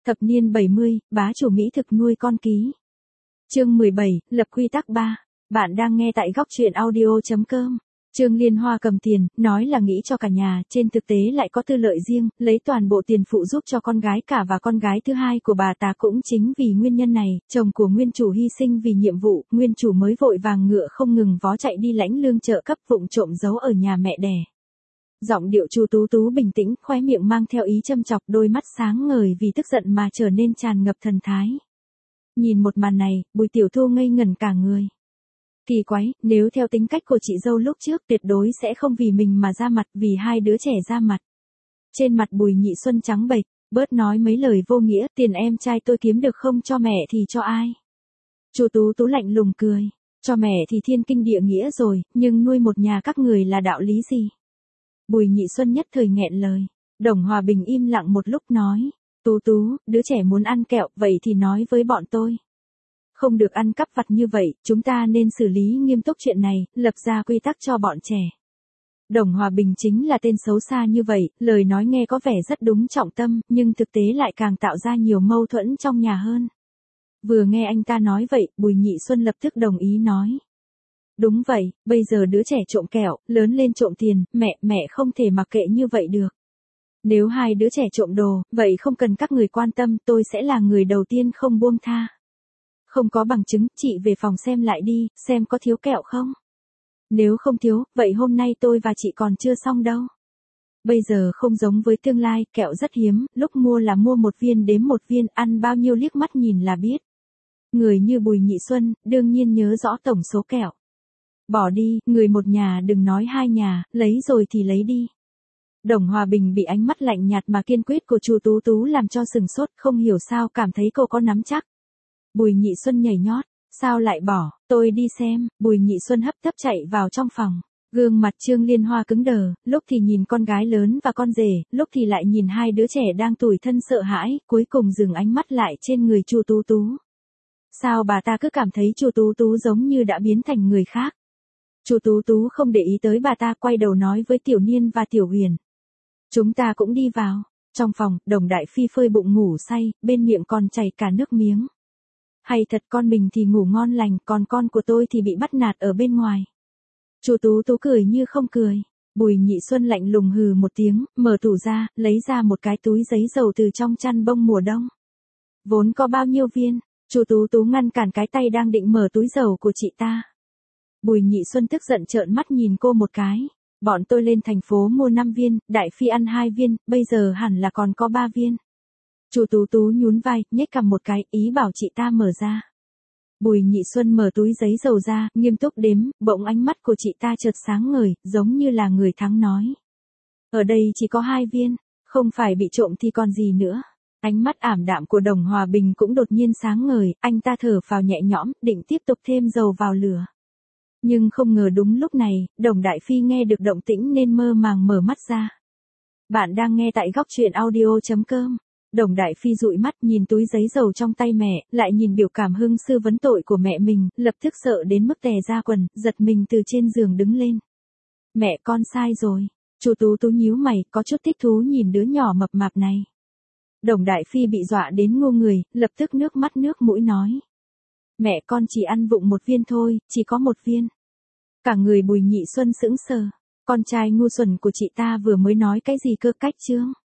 Thập niên 70, bá chủ Mỹ thực nuôi con ký. Chương 17, lập quy tắc 3. Bạn đang nghe tại góc truyện audio.com. Trương Liên Hoa cầm tiền, nói là nghĩ cho cả nhà, trên thực tế lại có tư lợi riêng, lấy toàn bộ tiền phụ giúp cho con gái cả và con gái thứ hai của bà ta. Cũng chính vì nguyên nhân này, chồng của nguyên chủ hy sinh vì nhiệm vụ, nguyên chủ mới vội vàng ngựa không ngừng vó chạy đi lãnh lương trợ cấp, vụng trộm giấu ở nhà mẹ đẻ. Giọng điệu Chu Tú Tú bình tĩnh, khóe miệng mang theo ý châm chọc, đôi mắt sáng ngời vì tức giận mà trở nên tràn ngập thần thái. Nhìn một màn này, Bùi Tiểu Thu ngây ngẩn cả người. Kỳ quái, nếu theo tính cách của chị dâu lúc trước tuyệt đối sẽ không vì mình mà ra mặt, vì hai đứa trẻ ra mặt. Trên mặt Bùi Nhị Xuân trắng bệch, bớt nói mấy lời vô nghĩa, tiền em trai tôi kiếm được không cho mẹ thì cho ai? Chu Tú Tú lạnh lùng cười, cho mẹ thì thiên kinh địa nghĩa rồi, nhưng nuôi một nhà các người là đạo lý gì? Bùi Nhị Xuân nhất thời nghẹn lời. Đồng Hòa Bình im lặng một lúc nói, Tú Tú, đứa trẻ muốn ăn kẹo, vậy thì nói với bọn tôi. Không được ăn cắp vặt như vậy, chúng ta nên xử lý nghiêm túc chuyện này, lập ra quy tắc cho bọn trẻ. Đồng Hòa Bình chính là tên xấu xa như vậy, lời nói nghe có vẻ rất đúng trọng tâm, nhưng thực tế lại càng tạo ra nhiều mâu thuẫn trong nhà hơn. Vừa nghe anh ta nói vậy, Bùi Nhị Xuân lập tức đồng ý nói. Đúng vậy, bây giờ đứa trẻ trộm kẹo, lớn lên trộm tiền, mẹ không thể mặc kệ như vậy được. Nếu hai đứa trẻ trộm đồ, vậy không cần các người quan tâm, tôi sẽ là người đầu tiên không buông tha. Không có bằng chứng, chị về phòng xem lại đi, xem có thiếu kẹo không. Nếu không thiếu, vậy hôm nay tôi và chị còn chưa xong đâu. Bây giờ không giống với tương lai, kẹo rất hiếm, lúc mua là mua một viên đếm một viên, ăn bao nhiêu liếc mắt nhìn là biết. Người như Bùi Nhị Xuân, đương nhiên nhớ rõ tổng số kẹo. Bỏ đi, người một nhà đừng nói hai nhà, lấy rồi thì lấy đi. Đồng Hòa Bình bị ánh mắt lạnh nhạt mà kiên quyết của Chu Tú Tú làm cho sừng sốt, không hiểu sao cảm thấy cô có nắm chắc. Bùi Nhị Xuân nhảy nhót, sao lại bỏ, tôi đi xem. Bùi Nhị Xuân hấp tấp chạy vào trong phòng. Gương mặt Trương Liên Hoa cứng đờ, lúc thì nhìn con gái lớn và con rể, lúc thì lại nhìn hai đứa trẻ đang tủi thân sợ hãi, cuối cùng dừng ánh mắt lại trên người Chu Tú Tú. Sao bà ta cứ cảm thấy Chu Tú Tú giống như đã biến thành người khác? Chu Tú Tú không để ý tới bà ta, quay đầu nói với Tiểu Niên và Tiểu Huyền. Chúng ta cũng đi vào. Trong phòng, Đồng Đại Phi phơi bụng ngủ say, bên miệng còn chảy cả nước miếng. Hay thật, con mình thì ngủ ngon lành, còn con của tôi thì bị bắt nạt ở bên ngoài. Chu Tú Tú cười như không cười. Bùi Nhị Xuân lạnh lùng hừ một tiếng, mở tủ ra, lấy ra một cái túi giấy dầu từ trong chăn bông mùa đông. Vốn có bao nhiêu viên? Chu Tú Tú ngăn cản cái tay đang định mở túi dầu của chị ta. Bùi Nhị Xuân tức giận trợn mắt nhìn cô một cái. Bọn tôi lên thành phố mua 5 viên, Đại Phi ăn 2 viên, bây giờ hẳn là còn có 3 viên. Chu Tú Tú nhún vai, nhếch cằm một cái, ý bảo chị ta mở ra. Bùi Nhị Xuân mở túi giấy dầu ra, nghiêm túc đếm, bỗng ánh mắt của chị ta chợt sáng ngời, giống như là người thắng nói. Ở đây chỉ có 2 viên, không phải bị trộm thì còn gì nữa. Ánh mắt ảm đạm của Đồng Hòa Bình cũng đột nhiên sáng ngời, anh ta thở phào nhẹ nhõm, định tiếp tục thêm dầu vào lửa. Nhưng không ngờ đúng lúc này, Đồng Đại Phi nghe được động tĩnh nên mơ màng mở mắt ra. Bạn đang nghe tại góc truyện audio.com. Đồng Đại Phi dụi mắt nhìn túi giấy dầu trong tay mẹ, lại nhìn biểu cảm hưng sư vấn tội của mẹ mình, lập tức sợ đến mức tè ra quần, giật mình từ trên giường đứng lên. Mẹ con sai rồi. Chu Tú Tú nhíu mày, có chút thích thú nhìn đứa nhỏ mập mạp này. Đồng Đại Phi bị dọa đến ngô người, lập tức nước mắt nước mũi nói. Mẹ con chỉ ăn vụng 1 viên thôi, chỉ có 1 viên. Cả người Bùi Nhị Xuân sững sờ. Con trai ngu xuẩn của chị ta vừa mới nói cái gì cơ cách chương?